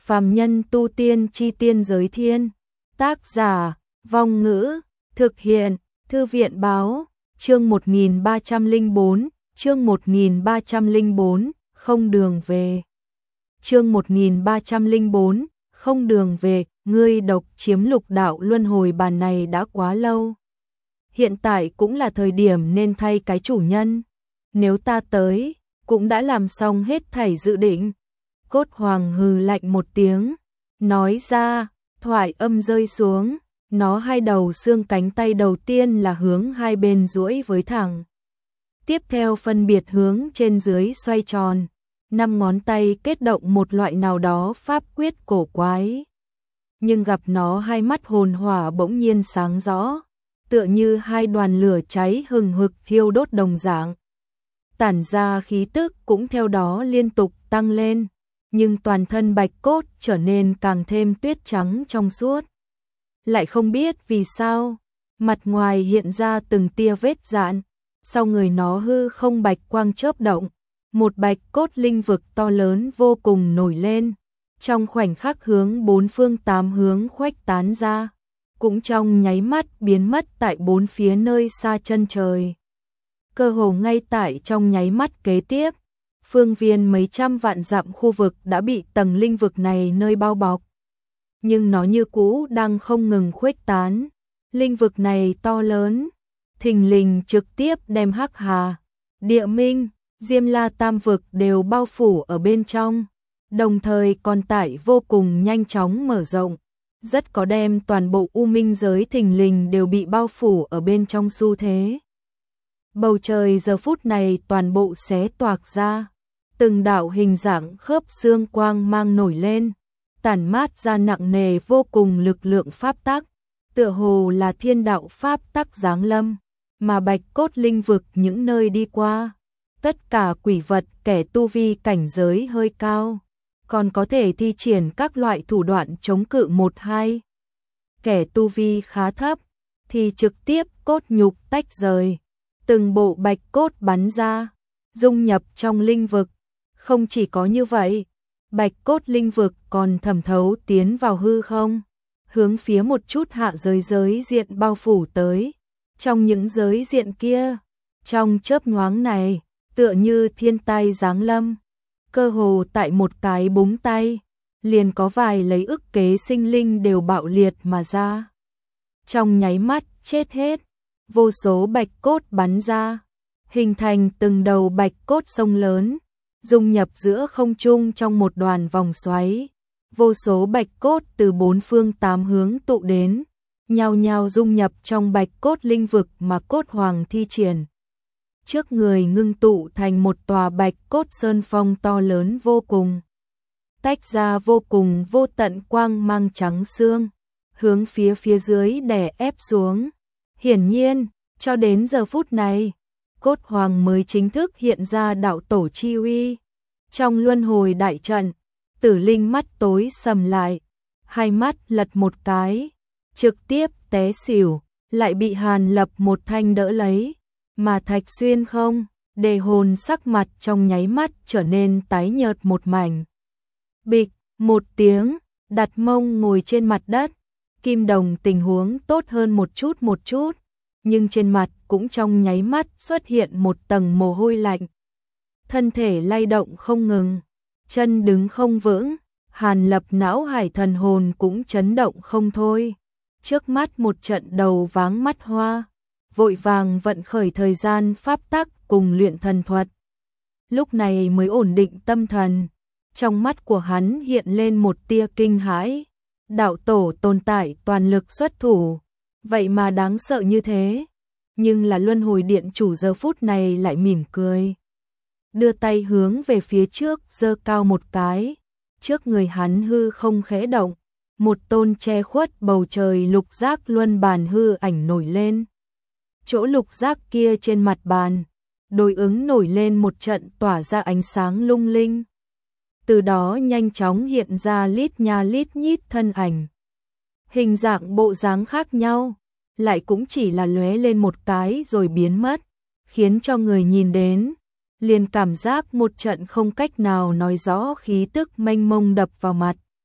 Phàm nhân tu tiên chi tiên giới thiên. Tác giả, Vong Ngữ, thực hiện, Thư viện báo, chương 1304, chương 1304, không đường về. Chương 1304, không đường về, ngươi độc chiếm lục đạo luân hồi bàn này đã quá lâu. Hiện tại cũng là thời điểm nên thay cái chủ nhân. Nếu ta tới, cũng đã làm xong hết thảy dự định. Cốt Hoàng hừ lạnh một tiếng, nói ra, thoại âm rơi xuống, nó hai đầu xương cánh tay đầu tiên là hướng hai bên duỗi với thẳng. Tiếp theo phân biệt hướng trên dưới xoay tròn, 5 ngón tay kết động một loại nào đó pháp quyết cổ quái. Nhưng gặp nó hai mắt hồn hỏa bỗng nhiên sáng rõ, tựa như hai đoàn lửa cháy hừng hực thiêu đốt đồng dạng. Tản ra khí tức cũng theo đó liên tục tăng lên, nhưng toàn thân bạch cốt trở nên càng thêm tuyết trắng trong suốt. Lại không biết vì sao, mặt ngoài hiện ra từng tia vết rạn, sau người nó hư không bạch quang chớp động, một bạch cốt linh vực to lớn vô cùng nổi lên, trong khoảnh khắc hướng bốn phương tám hướng khuếch tán ra, cũng trong nháy mắt biến mất tại bốn phía nơi xa chân trời. Cơ hồ ngay tại trong nháy mắt kế tiếp, phương viên mấy trăm vạn dặm khu vực đã bị tầng linh vực này nơi bao bọc. Nhưng nó như cũ đang không ngừng khuếch tán. Linh vực này to lớn, thình lình trực tiếp đem Hắc Hà, Địa Minh, Diêm La Tam vực đều bao phủ ở bên trong, đồng thời còn tải vô cùng nhanh chóng mở rộng, rất có đem toàn bộ U Minh giới thình lình đều bị bao phủ ở bên trong xu thế. Bầu trời giờ phút này toàn bộ xé toạc ra, từng đạo hình dạng khớp xương quang mang nổi lên, tản mát ra nặng nề vô cùng lực lượng pháp tắc, tựa hồ là thiên đạo pháp tắc giáng lâm, mà bạch cốt linh vực những nơi đi qua, tất cả quỷ vật kẻ tu vi cảnh giới hơi cao, còn có thể thi triển các loại thủ đoạn chống cự 1-2. Kẻ tu vi khá thấp thì trực tiếp cốt nhục tách rời, từng bộ bạch cốt bắn ra, dung nhập trong linh vực. Không chỉ có như vậy, bạch cốt linh vực còn thẩm thấu tiến vào hư không, hướng phía một chút hạ giới diện bao phủ tới. Trong những giới diện kia, trong chớp nhoáng này, tựa như thiên tai giáng lâm, cơ hồ tại một cái búng tay, liền có vài lấy ức kế sinh linh đều bạo liệt mà ra. Trong nháy mắt chết hết, vô số bạch cốt bắn ra, hình thành từng đầu bạch cốt sông lớn, dung nhập giữa không trung trong một đoàn vòng xoáy. Vô số bạch cốt từ bốn phương tám hướng tụ đến, nhao nhao dung nhập trong bạch cốt linh vực mà Cốt Hoàng thi triển. Trước người ngưng tụ thành một tòa bạch cốt sơn phong to lớn vô cùng, tách ra vô cùng vô tận quang mang trắng xương, hướng phía dưới đè ép xuống. Hiển nhiên, cho đến giờ phút này, Cốt Hoàng mới chính thức hiện ra đạo tổ chi uy. Trong luân hồi đại trận, Tử Linh mắt tối sầm lại, hai mắt lật một cái, trực tiếp té xỉu, lại bị Hàn Lập một thanh đỡ lấy, mà Thạch Xuyên không, Đề Hồn sắc mặt trong nháy mắt trở nên tái nhợt một mảnh. Bịch, một tiếng, đặt mông ngồi trên mặt đất, Kim Đồng tình huống tốt hơn một chút, nhưng trên mặt cũng trong nháy mắt xuất hiện một tầng mồ hôi lạnh. Thân thể lay động không ngừng, chân đứng không vững, Hàn Lập não hải thần hồn cũng chấn động không thôi. Trước mắt một trận đầu váng mắt hoa, vội vàng vận khởi thời gian pháp tắc cùng luyện thần thuật. Lúc này mới ổn định tâm thần, trong mắt của hắn hiện lên một tia kinh hãi. Đạo tổ tồn tại toàn lực xuất thủ, vậy mà đáng sợ như thế. Nhưng là luân hồi điện chủ giờ phút này lại mỉm cười, đưa tay hướng về phía trước giơ cao một cái, trước người hắn hư không khẽ động, một tôn che khuất bầu trời lục giác luân bàn hư ảnh nổi lên. Chỗ lục giác kia trên mặt bàn, đối ứng nổi lên một trận tỏa ra ánh sáng lung linh. Từ đó nhanh chóng hiện ra lít nha lít nhít thân ảnh. Hình dạng bộ dáng khác nhau, lại cũng chỉ là lóe lên một cái rồi biến mất, khiến cho người nhìn đến liền cảm giác một trận không cách nào nói rõ khí tức mênh mông đập vào mặt.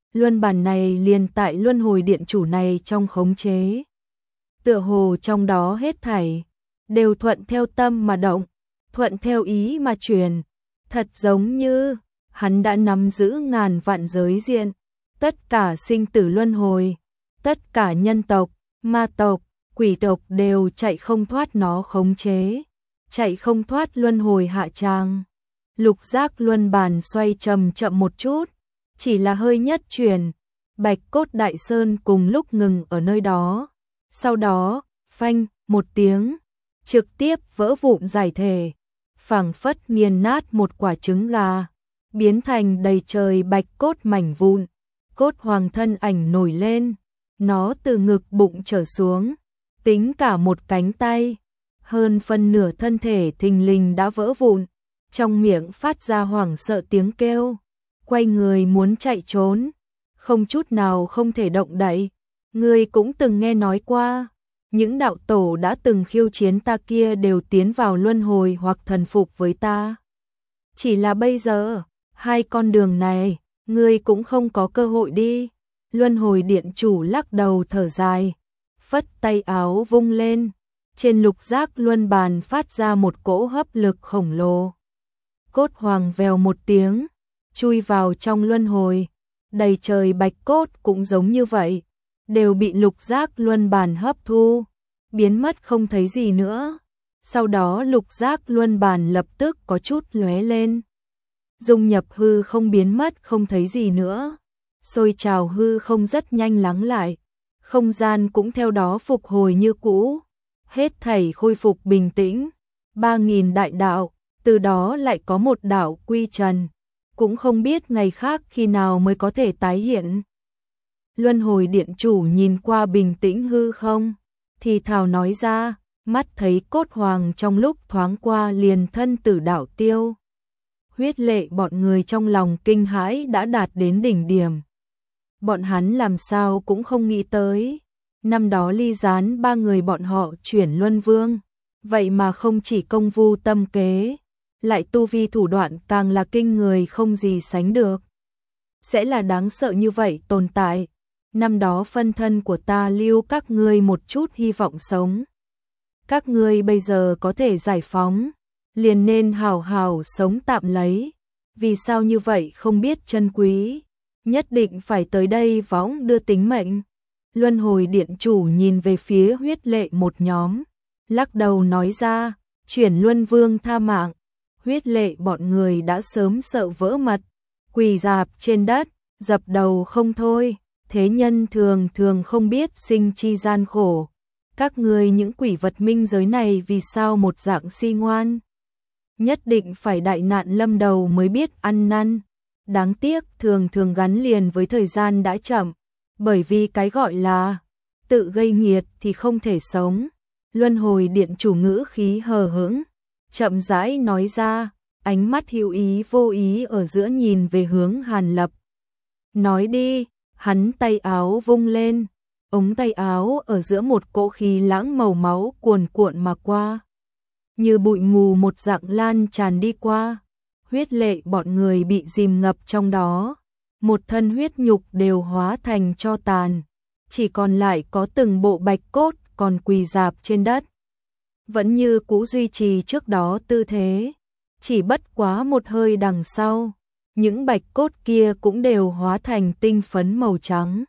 luân bản này liền tại luân hồi điện chủ này trong khống chế. Tựa hồ trong đó hết thảy đều thuận theo tâm mà động, thuận theo ý mà truyền, thật giống như hắn đã nắm giữ ngàn vạn giới diện, tất cả sinh tử luân hồi, tất cả nhân tộc, ma tộc, quỷ tộc đều chạy không thoát nó khống chế, chạy không thoát luân hồi hạ tràng. Lục giác luân bàn xoay chậm chậm một chút, chỉ là hơi nhất chuyển, Bạch Cốt Đại Sơn cùng lúc ngừng ở nơi đó. Sau đó, phanh, một tiếng, trực tiếp vỡ vụn giải thể, phảng phất nghiền nát một quả trứng gà, biến thành đầy trời bạch cốt mảnh vụn. Cốt hoàng thân ảnh nổi lên, nó từ ngực bụng trở xuống, tính cả một cánh tay, hơn phân nửa thân thể thình lình đã vỡ vụn, trong miệng phát ra hoảng sợ tiếng kêu, quay người muốn chạy trốn, không chút nào không thể động đậy. Ngươi cũng từng nghe nói qua, những đạo tổ đã từng khiêu chiến ta kia đều tiến vào luân hồi hoặc thần phục với ta. Chỉ là bây giờ, hai con đường này, ngươi cũng không có cơ hội đi. Luân hồi điện chủ lắc đầu thở dài, phất tay áo vung lên, trên lục giác luân bàn phát ra một cỗ hấp lực khổng lồ. Cốt hoàng vèo một tiếng, chui vào trong luân hồi, đầy trời bạch cốt cũng giống như vậy, đều bị lục giác luân bàn hấp thu, biến mất không thấy gì nữa. Sau đó lục giác luân bàn lập tức có chút lóe lên, dung nhập hư không biến mất không thấy gì nữa, sôi trào hư không rất nhanh lắng lại, không gian cũng theo đó phục hồi như cũ, hết thảy khôi phục bình tĩnh. 3.000 đại đạo, từ đó lại có một đạo quy trần, cũng không biết ngày khác khi nào mới có thể tái hiện. Luân hồi điện chủ nhìn qua bình tĩnh hư không, thì thào nói ra, mắt thấy cốt hoàng trong lúc thoáng qua liền thân tử đạo tiêu. Huyết Lệ bọn người trong lòng kinh hãi đã đạt đến đỉnh điểm. Bọn hắn làm sao cũng không nghĩ tới, năm đó Ly Gián ba người bọn họ chuyển luân vương, vậy mà không chỉ công vu tâm kế, lại tu vi thủ đoạn càng là kinh người không gì sánh được. Sẽ là đáng sợ như vậy tồn tại. Năm đó phân thân của ta lưu các ngươi một chút hy vọng sống. Các ngươi bây giờ có thể giải phóng, liền nên hào hào sống tạm lấy. Vì sao như vậy không biết trân quý, nhất định phải tới đây võng đưa tính mệnh. Luân hồi điện chủ nhìn về phía Huyết Lệ một nhóm, lắc đầu nói ra, chuyển luân vương tha mạng. Huyết Lệ bọn người đã sớm sợ vỡ mật, quỳ rạp trên đất, dập đầu không thôi. Thế nhân thường thường không biết sinh chi gian khổ. Các người những quỷ vật minh giới này vì sao một dạng si ngoan? Nhất định phải đại nạn lâm đầu mới biết ăn năn. Đáng tiếc thường thường gắn liền với thời gian đã chậm. Bởi vì cái gọi là tự gây nghiệt thì không thể sống. Luân hồi điện chủ ngữ khí hờ hững, chậm rãi nói ra, ánh mắt hữu ý vô ý ở giữa nhìn về hướng Hàn Lập. Nói đi. Hắn tay áo vung lên, ống tay áo ở giữa một cỗ khí lãng màu máu cuồn cuộn mà qua, như bụi mù một dạng lan tràn đi qua. Huyết Lệ bọn người bị dìm ngập trong đó, một thân huyết nhục đều hóa thành tro tàn, chỉ còn lại có từng bộ bạch cốt còn quỳ rạp trên đất, vẫn như cũ duy trì trước đó tư thế, chỉ bất quá một hơi đằng sau, những bạch cốt kia cũng đều hóa thành tinh phấn màu trắng.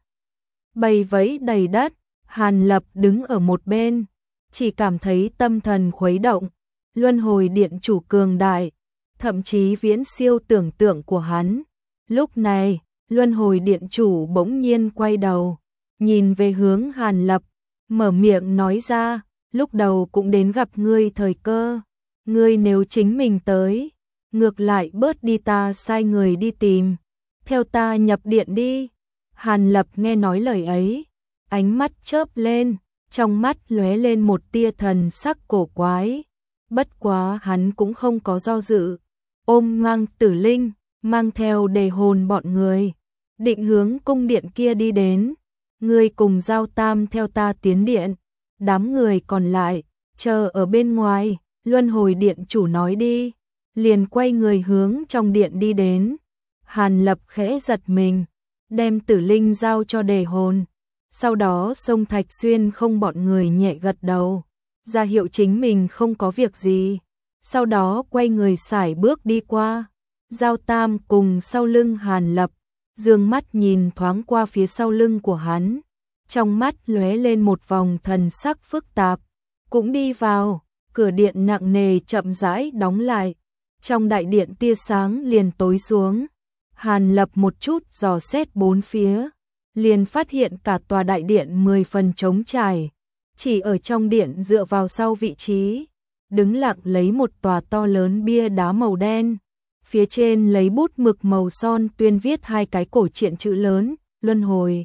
Bầy vẫy đầy đất, Hàn Lập đứng ở một bên, chỉ cảm thấy tâm thần khuấy động, luân hồi điện chủ cường đại, thậm chí viễn siêu tưởng tượng của hắn. Lúc này, luân hồi điện chủ bỗng nhiên quay đầu, nhìn về hướng Hàn Lập, mở miệng nói ra, lúc đầu cũng đến gặp ngươi thời cơ, ngươi nếu chính mình tới, ngược lại bớt đi ta sai người đi tìm, theo ta nhập điện đi. Hàn Lập nghe nói lời ấy, ánh mắt chớp lên, trong mắt lóe lên một tia thần sắc cổ quái, bất quá hắn cũng không có do dự, ôm ngang Tử Linh, mang theo đề hồn bọn người, định hướng cung điện kia đi đến. Ngươi cùng Giao Tam theo ta tiến điện, đám người còn lại chờ ở bên ngoài. Luân hồi điện chủ nói đi, liền quay người hướng trong điện đi đến. Hàn Lập khẽ giật mình, đem Tử Linh giao cho Đề Hồn. Sau đó Sông Thạch Xuyên không bọn người nhẹ gật đầu, ra hiệu chính mình không có việc gì. Sau đó quay người sải bước đi qua. Giao Tam cùng sau lưng Hàn Lập, dương mắt nhìn thoáng qua phía sau lưng của hắn. Trong mắt lóe lên một vòng thần sắc phức tạp, cũng đi vào, cửa điện nặng nề chậm rãi đóng lại. Trong đại điện tia sáng liền tối xuống. Hàn Lập một chút dò xét bốn phía, liền phát hiện cả tòa đại điện 10 phần trống trải. Chỉ ở trong điện dựa vào sau vị trí, đứng lặng lấy một tòa to lớn bia đá màu đen. Phía trên lấy bút mực màu son tuyên viết hai cái cổ truyện chữ lớn, luân hồi.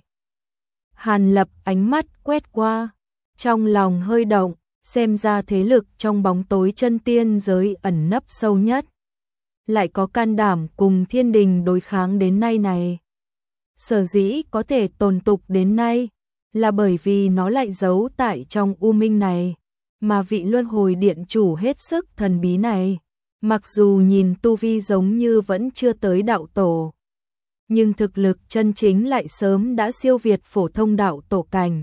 Hàn Lập ánh mắt quét qua, trong lòng hơi động, xem ra thế lực trong bóng tối chân tiên giới ẩn nấp sâu nhất. Lại có can đảm cùng thiên đình đối kháng đến nay này. Sở dĩ có thể tồn tục đến nay, là bởi vì nó lại giấu tại trong u minh này, mà vị luân hồi điện chủ hết sức thần bí này. Mặc dù nhìn tu vi giống như vẫn chưa tới đạo tổ, nhưng thực lực chân chính lại sớm đã siêu việt phổ thông đạo tổ cảnh.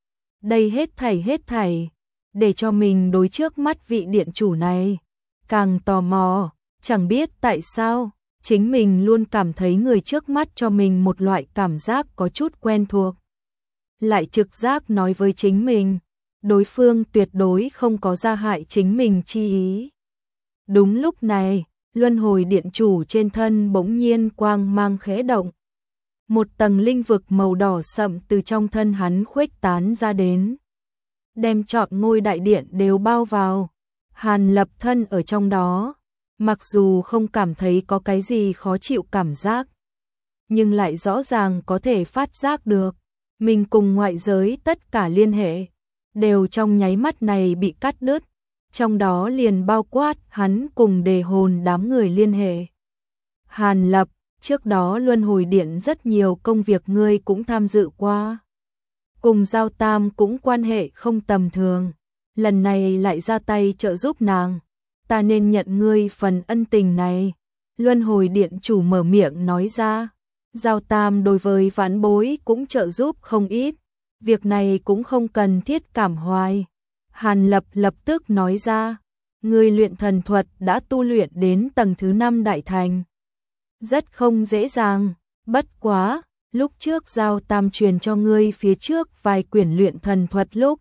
Đây hết thảy, để cho mình đối trước mắt vị điện chủ này càng tò mò, chẳng biết tại sao, chính mình luôn cảm thấy người trước mắt cho mình một loại cảm giác có chút quen thuộc. Lại trực giác nói với chính mình, đối phương tuyệt đối không có gia hại chính mình chi ý. Đúng lúc này, luân hồi điện chủ trên thân bỗng nhiên quang mang khẽ động. Một tầng linh vực màu đỏ sậm từ trong thân hắn khuếch tán ra đến, đem trọn ngôi đại điện đều bao vào. Hàn Lập thân ở trong đó, mặc dù không cảm thấy có cái gì khó chịu cảm giác, nhưng lại rõ ràng có thể phát giác được, mình cùng ngoại giới tất cả liên hệ, đều trong nháy mắt này bị cắt đứt. Trong đó liền bao quát hắn cùng Đề Hồn đám người liên hệ. Hàn Lập, trước đó luân hồi điện rất nhiều công việc ngươi cũng tham dự qua. Cùng Giao Tam cũng quan hệ không tầm thường. Lần này lại ra tay trợ giúp nàng. Ta nên nhận ngươi phần ân tình này. Luân hồi điện chủ mở miệng nói ra. Giao Tam đối với vãn bối cũng trợ giúp không ít. Việc này cũng không cần thiết cảm hoài. Hàn Lập lập tức nói ra, ngươi luyện thần thuật đã tu luyện đến tầng thứ 5 đại thành. Rất không dễ dàng, bất quá, lúc trước Giao Tam truyền cho ngươi phía trước vài quyển luyện thần thuật lúc.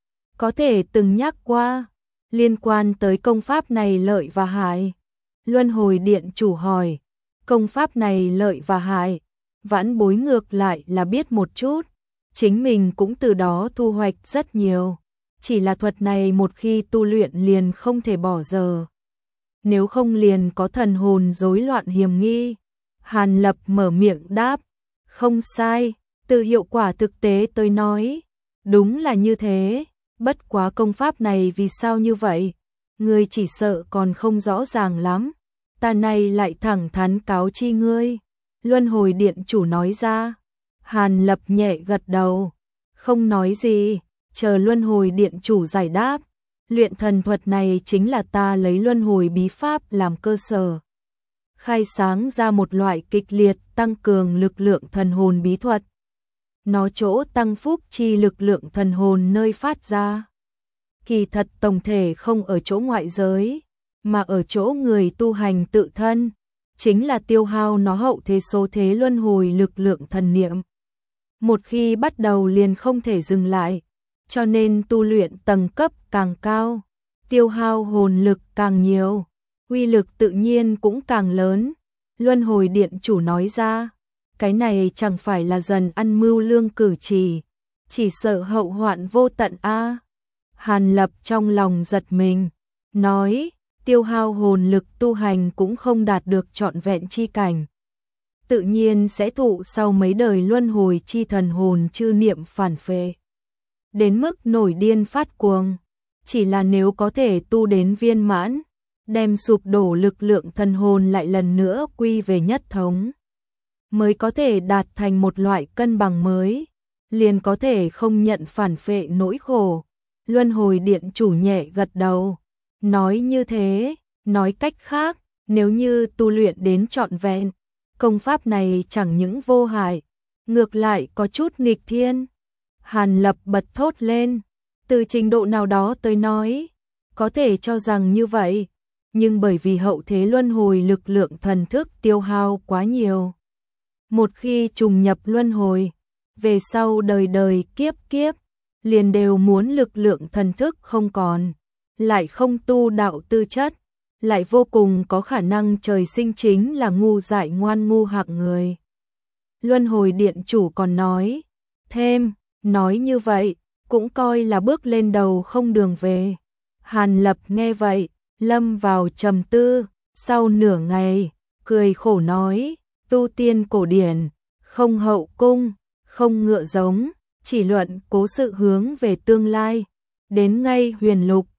Có thể từng nhắc qua, liên quan tới công pháp này lợi và hại. Luân hồi điện chủ hỏi, công pháp này lợi và hại, vãn bối ngược lại là biết một chút, chính mình cũng từ đó thu hoạch rất nhiều. Chỉ là thuật này một khi tu luyện liền không thể bỏ giờ. Nếu không liền có thần hồn rối loạn hiểm nghi. Hàn Lập mở miệng đáp. Không sai, từ hiệu quả thực tế tôi nói. Đúng là như thế. Bất quá công pháp này vì sao như vậy? Ngươi chỉ sợ còn không rõ ràng lắm. Ta này lại thẳng thắn cáo chi ngươi. Luân hồi điện chủ nói ra. Hàn Lập nhẹ gật đầu. Không nói gì. Chờ luân hồi điện chủ giải đáp, luyện thần thuật này chính là ta lấy luân hồi bí pháp làm cơ sở. Khai sáng ra một loại kịch liệt tăng cường lực lượng thần hồn bí thuật. Nó chỗ tăng phúc chi lực lượng thần hồn nơi phát ra. Kỳ thật tổng thể không ở chỗ ngoại giới, mà ở chỗ người tu hành tự thân, chính là tiêu hao nó hậu thế số thế luân hồi lực lượng thần niệm. Một khi bắt đầu liền không thể dừng lại. Cho nên tu luyện tầng cấp càng cao, tiêu hao hồn lực càng nhiều, uy lực tự nhiên cũng càng lớn. Luân hồi điện chủ nói ra, cái này chẳng phải là dần ăn mưu lương cử chỉ sợ hậu hoạn vô tận a. Hàn Lập trong lòng giật mình, nói, tiêu hao hồn lực tu hành cũng không đạt được trọn vẹn chi cảnh. Tự nhiên sẽ thụ sau mấy đời luân hồi chi thần hồn chư niệm phản phệ. Đến mức nổi điên phát cuồng, chỉ là nếu có thể tu đến viên mãn, đem sụp đổ lực lượng thần hồn lại lần nữa quy về nhất thống, mới có thể đạt thành một loại cân bằng mới, liền có thể không nhận phản phệ nỗi khổ. Luân hồi điện chủ nhẹ gật đầu, nói như thế, nói cách khác, nếu như tu luyện đến trọn vẹn, công pháp này chẳng những vô hại, ngược lại có chút nghịch thiên. Hàn Lập bật thốt lên, từ trình độ nào đó tới nói, có thể cho rằng như vậy, nhưng bởi vì hậu thế luân hồi lực lượng thần thức tiêu hao quá nhiều. Một khi trùng nhập luân hồi, về sau đời đời kiếp kiếp, liền đều muốn lực lượng thần thức không còn, lại không tu đạo tư chất, lại vô cùng có khả năng trời sinh chính là ngu dại ngoan ngu hạng người. Luân hồi điện chủ còn nói nói như vậy, cũng coi là bước lên đầu không đường về. Hàn Lập nghe vậy, lâm vào trầm tư, sau nửa ngày, cười khổ nói, tu tiên cổ điển, không hậu cung, không ngựa giống, chỉ luận cố sự hướng về tương lai, đến ngay huyền lục,